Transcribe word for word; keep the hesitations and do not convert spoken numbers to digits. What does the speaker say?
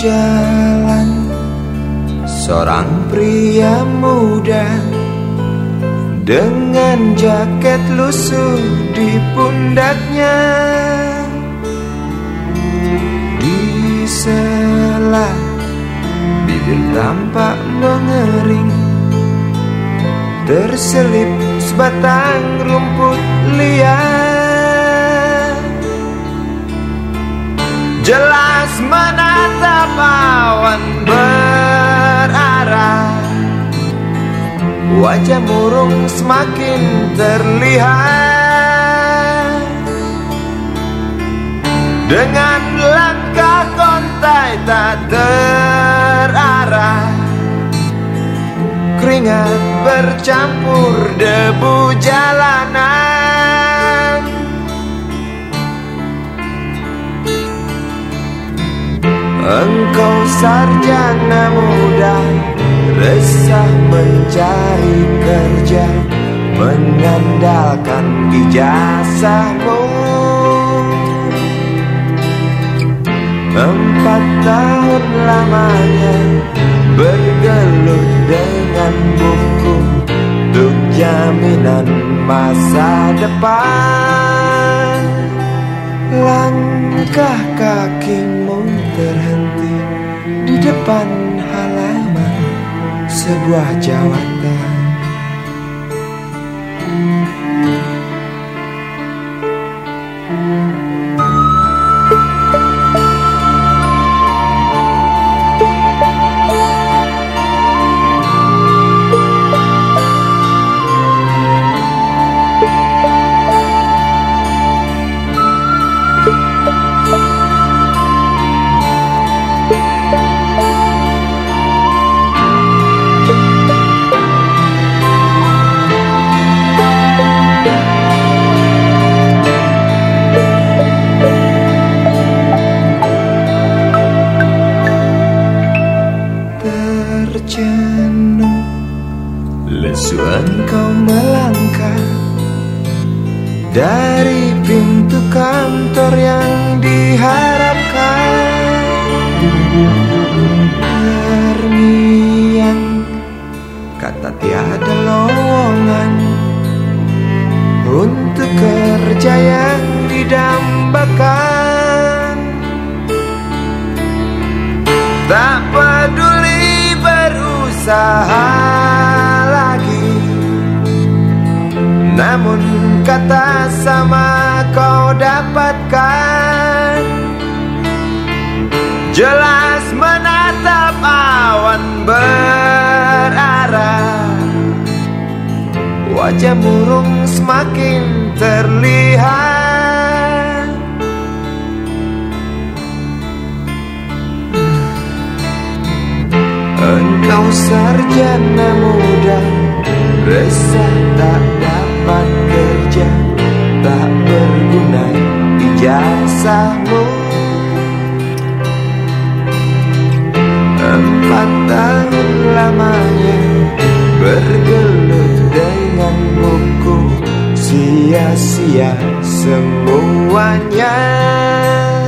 jalan seorang pria muda dengan jaket lusuh di pundaknya. Di sela bibir tampak mengering, terselip sebatang rumput liar. Jelas menatap awan berarah, wajah murung semakin terlihat. Dengan langkah kontai tak terarah, keringat bercampur debu jalanan. Engkau sarjana muda, resah mencari kerja, mengandalkan ijazahmu. Empat tahun lamanya bergelut dengan buku untuk jaminan masa depan. Langkah kakimu terhenti di depan halaman sebuah jawatan. Terjenuh, lesu engkau melangkah dari pintu kantor yang diharapkan. Terngiang kata tiada lowongan untuk kerja yang didambakan. Tak peduli berusaha lagi, namun kata sama kau dapatkan. Jelas menatap awan berarah, wajah murung semakin terlihat. Engkau sarjana muda, resah tak dapat kerja, tak berguna ijazahmu. Empat tahun lamanya bergelut dengan buku, sia-sia semuanya.